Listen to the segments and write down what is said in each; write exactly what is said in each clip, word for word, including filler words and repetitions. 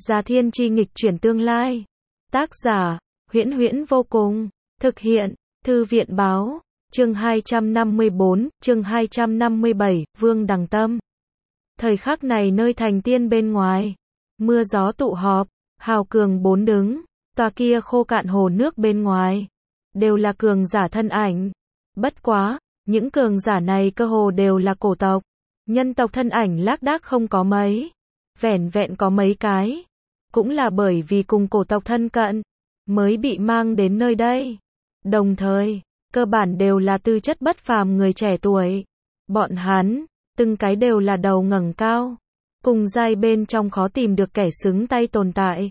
Gia Thiên Chi nghịch chuyển tương lai. Tác giả, Huyễn Huyễn vô cùng. Thực hiện, Thư viện Báo. Chương hai trăm năm mươi bốn, chương hai trăm năm mươi bảy, Vương Đằng Tâm. Thời khắc này nơi thành tiên bên ngoài, mưa gió tụ họp, hào cường bốn đứng, tòa kia khô cạn hồ nước bên ngoài, đều là cường giả thân ảnh. Bất quá, những cường giả này cơ hồ đều là cổ tộc. Nhân tộc thân ảnh lác đác không có mấy, vẻn vẹn có mấy cái. Cũng là bởi vì cùng cổ tộc thân cận, mới bị mang đến nơi đây. Đồng thời, cơ bản đều là tư chất bất phàm người trẻ tuổi. Bọn hắn, từng cái đều là đầu ngẩng cao, cùng giai bên trong khó tìm được kẻ xứng tay tồn tại.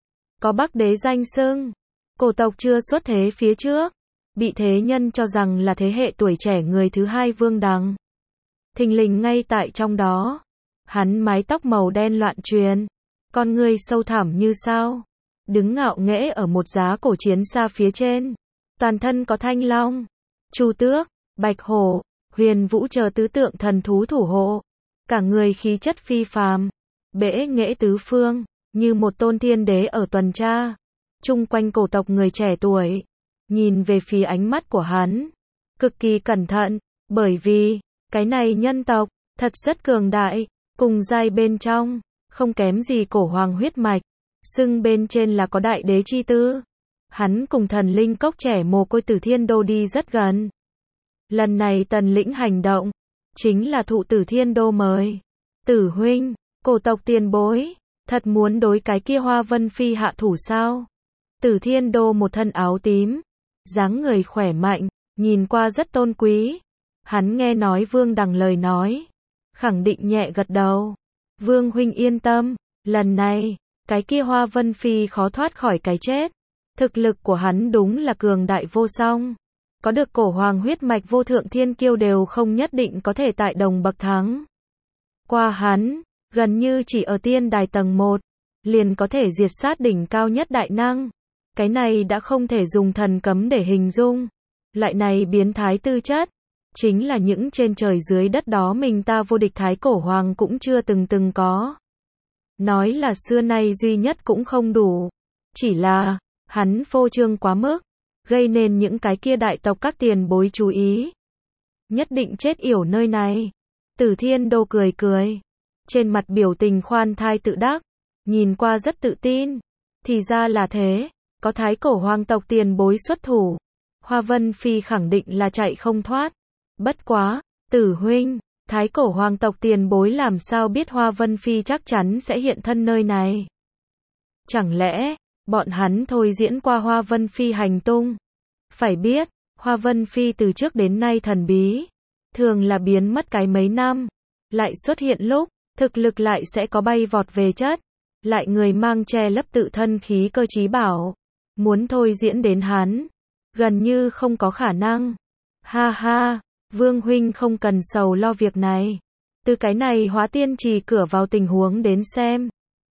Có Bắc Đế danh xưng, cổ tộc chưa xuất thế phía trước, bị thế nhân cho rằng là thế hệ tuổi trẻ người thứ hai Vương Đằng. Thình lình ngay tại trong đó, hắn mái tóc màu đen loạn truyền, con người sâu thẳm như sao, đứng ngạo nghễ ở một giá cổ chiến xa phía trên, toàn thân có thanh long, chu tước, bạch hổ, huyền vũ chờ tứ tượng thần thú thủ hộ, cả người khí chất phi phàm, bẽ nghễ tứ phương, như một tôn thiên đế ở tuần tra. Chung quanh cổ tộc người trẻ tuổi, nhìn về phía ánh mắt của hắn, cực kỳ cẩn thận, bởi vì, cái này nhân tộc, thật rất cường đại, cùng giai bên trong, không kém gì cổ hoàng huyết mạch, xưng bên trên là có đại đế chi tư. Hắn cùng thần linh cốc trẻ mồ côi Tử Thiên Đô đi rất gần. Lần này Tần Lĩnh hành động, chính là thụ Tử Thiên Đô mời. Tử huynh, cổ tộc tiền bối, thật muốn đối cái kia Hoa Vân Phi hạ thủ sao? Tử Thiên Đô một thân áo tím, dáng người khỏe mạnh, nhìn qua rất tôn quý. Hắn nghe nói Vương Đằng lời nói, khẳng định nhẹ gật đầu. Vương huynh yên tâm, lần này, cái kia Hoa Vân Phi khó thoát khỏi cái chết. Thực lực của hắn đúng là cường đại vô song. Có được cổ hoàng huyết mạch vô thượng thiên kiêu đều không nhất định có thể tại đồng bậc thắng. Qua hắn, gần như chỉ ở tiên đài tầng một, liền có thể diệt sát đỉnh cao nhất đại năng. Cái này đã không thể dùng thần cấm để hình dung. Loại này biến thái tư chất, chính là những trên trời dưới đất đó mình ta vô địch thái cổ hoàng cũng chưa từng từng có. Nói là xưa nay duy nhất cũng không đủ. Chỉ là, hắn phô trương quá mức, gây nên những cái kia đại tộc các tiền bối chú ý. Nhất định chết yểu nơi này. Tử Thiên Đô cười cười, trên mặt biểu tình khoan thai tự đắc, nhìn qua rất tự tin. Thì ra là thế, có thái cổ hoàng tộc tiền bối xuất thủ, Hoa Vân Phi khẳng định là chạy không thoát. Bất quá, Tử huynh, thái cổ hoàng tộc tiền bối làm sao biết Hoa Vân Phi chắc chắn sẽ hiện thân nơi này? Chẳng lẽ, bọn hắn thôi diễn qua Hoa Vân Phi hành tung? Phải biết, Hoa Vân Phi từ trước đến nay thần bí, thường là biến mất cái mấy năm, lại xuất hiện lúc, thực lực lại sẽ có bay vọt về chất, lại người mang che lấp tự thân khí cơ trí bảo, muốn thôi diễn đến hắn, gần như không có khả năng. Ha ha, Vương huynh không cần sầu lo việc này, từ cái này Hóa Tiên Trì cửa vào tình huống đến xem,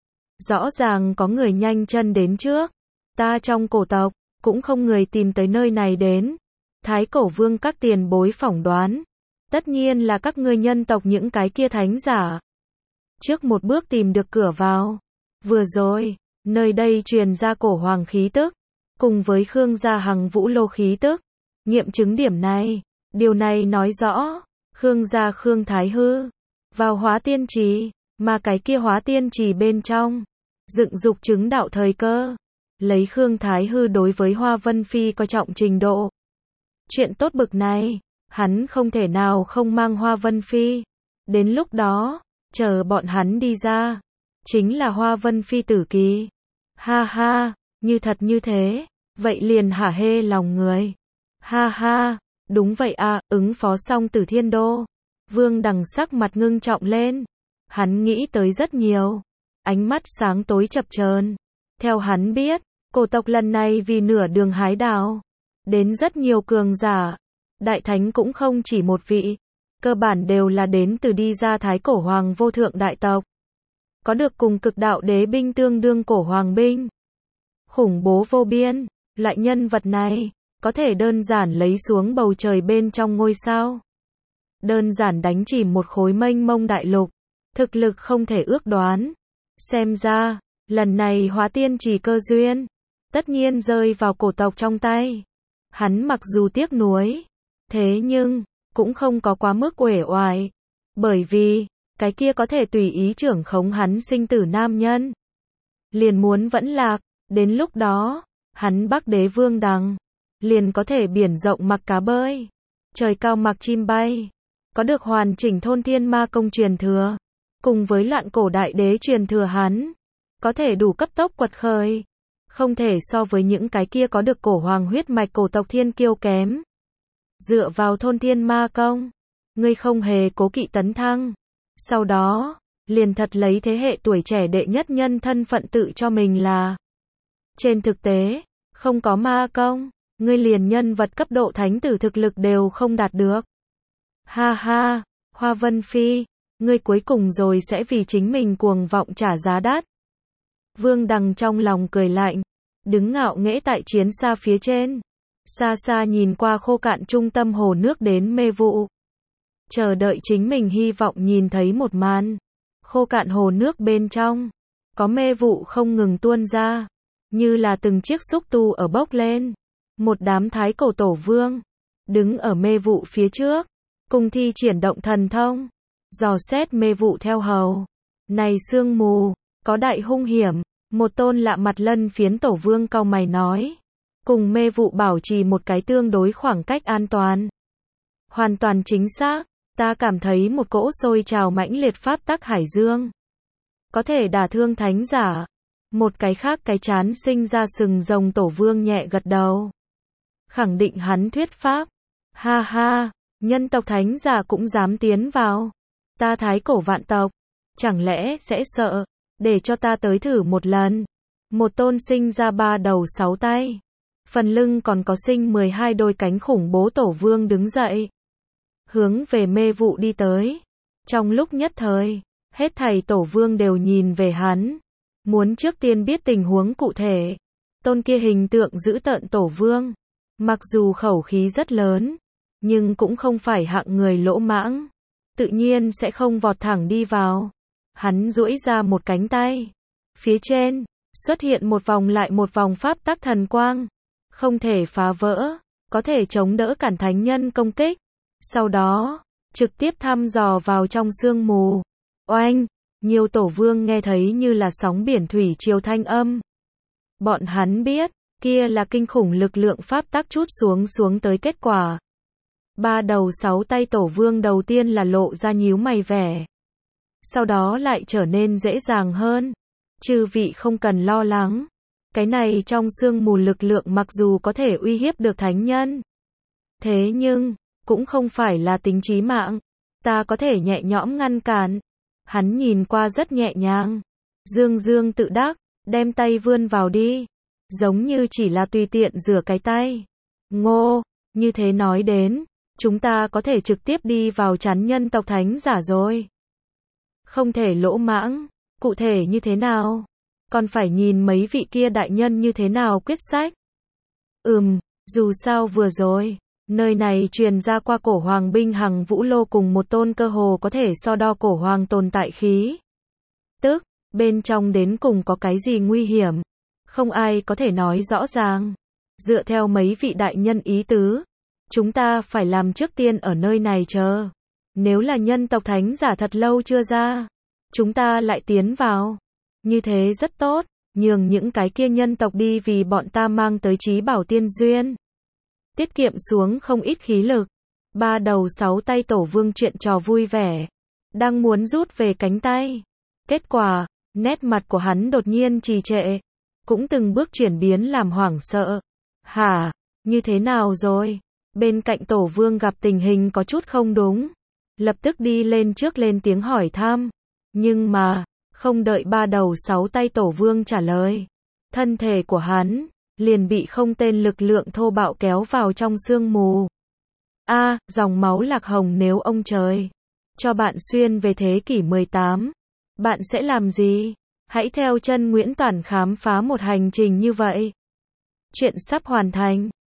rõ ràng có người nhanh chân đến trước, ta trong cổ tộc, cũng không người tìm tới nơi này đến. Thái cổ vương các tiền bối phỏng đoán, tất nhiên là các ngươi nhân tộc những cái kia thánh giả. Trước một bước tìm được cửa vào, vừa rồi, nơi đây truyền ra cổ hoàng khí tức, cùng với Khương gia Hằng Vũ Lô khí tức, nghiệm chứng điểm này, điều này nói rõ, Khương gia Khương Thái Hư, vào Hóa Tiên Trì, mà cái kia Hóa Tiên Trì bên trong, dựng dục chứng đạo thời cơ, lấy Khương Thái Hư đối với Hoa Vân Phi coi trọng trình độ. Chuyện tốt bực này, hắn không thể nào không mang Hoa Vân Phi. Đến lúc đó, chờ bọn hắn đi ra, chính là Hoa Vân Phi tử kỳ. Ha ha, như thật như thế, vậy liền hả hê lòng người. Ha ha, đúng vậy à, ứng phó xong Tử Thiên Đô. Vương Đằng sắc mặt ngưng trọng lên. Hắn nghĩ tới rất nhiều, ánh mắt sáng tối chập chờn. Theo hắn biết, cổ tộc lần này vì nửa đường hái đào, đến rất nhiều cường giả, đại thánh cũng không chỉ một vị, cơ bản đều là đến từ đi ra thái cổ hoàng vô thượng đại tộc. Có được cùng cực đạo đế binh tương đương cổ hoàng binh. Khủng bố vô biên, loại nhân vật này, có thể đơn giản lấy xuống bầu trời bên trong ngôi sao. Đơn giản đánh chìm một khối mênh mông đại lục, thực lực không thể ước đoán. Xem ra, Lần này hóa tiên chỉ cơ duyên, tất nhiên rơi vào cổ tộc trong tay. Hắn mặc dù tiếc nuối, thế nhưng, cũng không có quá mức uể oải. Bởi vì, cái kia có thể tùy ý trưởng khống hắn sinh tử nam nhân. Liền muốn vẫn lạc, đến lúc đó, hắn Bắc Đế Vương Đằng, liền có thể biển rộng mặc cá bơi, trời cao mặc chim bay, có được hoàn chỉnh thôn thiên ma công truyền thừa, cùng với loạn cổ đại đế truyền thừa hắn, có thể đủ cấp tốc quật khởi, không thể so với những cái kia có được cổ hoàng huyết mạch cổ tộc thiên kiêu kém. Dựa vào thôn thiên ma công, ngươi không hề cố kỵ tấn thăng, sau đó, liền thật lấy thế hệ tuổi trẻ đệ nhất nhân thân phận tự cho mình là. Trên thực tế, không có ma công, ngươi liền nhân vật cấp độ thánh tử thực lực đều không đạt được. Ha ha, Hoa Vân Phi, ngươi cuối cùng rồi sẽ vì chính mình cuồng vọng trả giá đắt. Vương Đằng trong lòng cười lạnh, đứng ngạo nghễ tại chiến xa phía trên, xa xa nhìn qua khô cạn trung tâm hồ nước đến mê vụ. Chờ đợi chính mình hy vọng nhìn thấy một màn. Khô cạn hồ nước bên trong, có mê vụ không ngừng tuôn ra, như là từng chiếc xúc tu ở bốc lên. Một đám thái cổ tổ vương, đứng ở mê vụ phía trước, cùng thi triển động thần thông, dò xét mê vụ theo hầu. Này sương mù, có đại hung hiểm, một tôn lạ mặt lân phiến tổ vương cau mày nói. Cùng mê vụ bảo trì một cái tương đối khoảng cách an toàn. Hoàn toàn chính xác, ta cảm thấy một cỗ sôi trào mãnh liệt pháp tắc hải dương. Có thể đả thương thánh giả. Một cái khác cái chán sinh ra sừng rồng tổ vương nhẹ gật đầu. Khẳng định hắn thuyết pháp. Ha ha, nhân tộc thánh giả cũng dám tiến vào. Ta thái cổ vạn tộc, chẳng lẽ sẽ sợ, để cho ta tới thử một lần. Một tôn sinh ra ba đầu sáu tay. Phần lưng còn có sinh mười hai đôi cánh khủng bố tổ vương đứng dậy. Hướng về mê vụ đi tới. Trong lúc nhất thời, hết thảy tổ vương đều nhìn về hắn. Muốn trước tiên biết tình huống cụ thể. Tôn kia hình tượng dữ tợn tổ vương. Mặc dù khẩu khí rất lớn, nhưng cũng không phải hạng người lỗ mãng. Tự nhiên sẽ không vọt thẳng đi vào. Hắn duỗi ra một cánh tay. Phía trên, xuất hiện một vòng lại một vòng pháp tắc thần quang. Không thể phá vỡ, có thể chống đỡ cản thánh nhân công kích. Sau đó, trực tiếp thăm dò vào trong sương mù. Oanh, nhiều tổ vương nghe thấy như là sóng biển thủy triều thanh âm. Bọn hắn biết, kia là kinh khủng lực lượng pháp tắc trút xuống xuống tới kết quả. Ba đầu sáu tay tổ vương đầu tiên là lộ ra nhíu mày vẻ. Sau đó lại trở nên dễ dàng hơn. Chư vị không cần lo lắng. Cái này trong sương mù lực lượng mặc dù có thể uy hiếp được thánh nhân. Thế nhưng, cũng không phải là tính chí mạng. Ta có thể nhẹ nhõm ngăn cản. Hắn nhìn qua rất nhẹ nhàng. Dương dương tự đắc, đem tay vươn vào đi. Giống như chỉ là tùy tiện rửa cái tay. Ngô, như thế nói đến, chúng ta có thể trực tiếp đi vào chắn nhân tộc thánh giả rồi. Không thể lỗ mãng, cụ thể như thế nào? Còn phải nhìn mấy vị kia đại nhân như thế nào quyết sách. Ừm, dù sao vừa rồi, nơi này truyền ra qua cổ hoàng binh hằng vũ lô cùng một tôn cơ hồ có thể so đo cổ hoàng tồn tại khí. Tức, bên trong đến cùng có cái gì nguy hiểm, không ai có thể nói rõ ràng. Dựa theo mấy vị đại nhân ý tứ, chúng ta phải làm trước tiên ở nơi này chờ. Nếu là nhân tộc thánh giả thật lâu chưa ra, chúng ta lại tiến vào. Như thế rất tốt, nhường những cái kia nhân tộc đi vì bọn ta mang tới trí bảo tiên duyên. Tiết kiệm xuống không ít khí lực. Ba đầu sáu tay tổ vương chuyện trò vui vẻ. Đang muốn rút về cánh tay. Kết quả, nét mặt của hắn đột nhiên trì trệ. Cũng từng bước chuyển biến làm hoảng sợ. Hả, như thế nào rồi? Bên cạnh tổ vương gặp tình hình có chút không đúng. Lập tức đi lên trước lên tiếng hỏi thăm. Nhưng mà, không đợi ba đầu sáu tay tổ vương trả lời. Thân thể của hắn, liền bị không tên lực lượng thô bạo kéo vào trong sương mù. A, à, dòng máu lạc hồng nếu ông trời cho bạn xuyên về thế kỷ mười tám, bạn sẽ làm gì? Hãy theo chân Nguyễn Toản khám phá một hành trình như vậy. Chuyện sắp hoàn thành.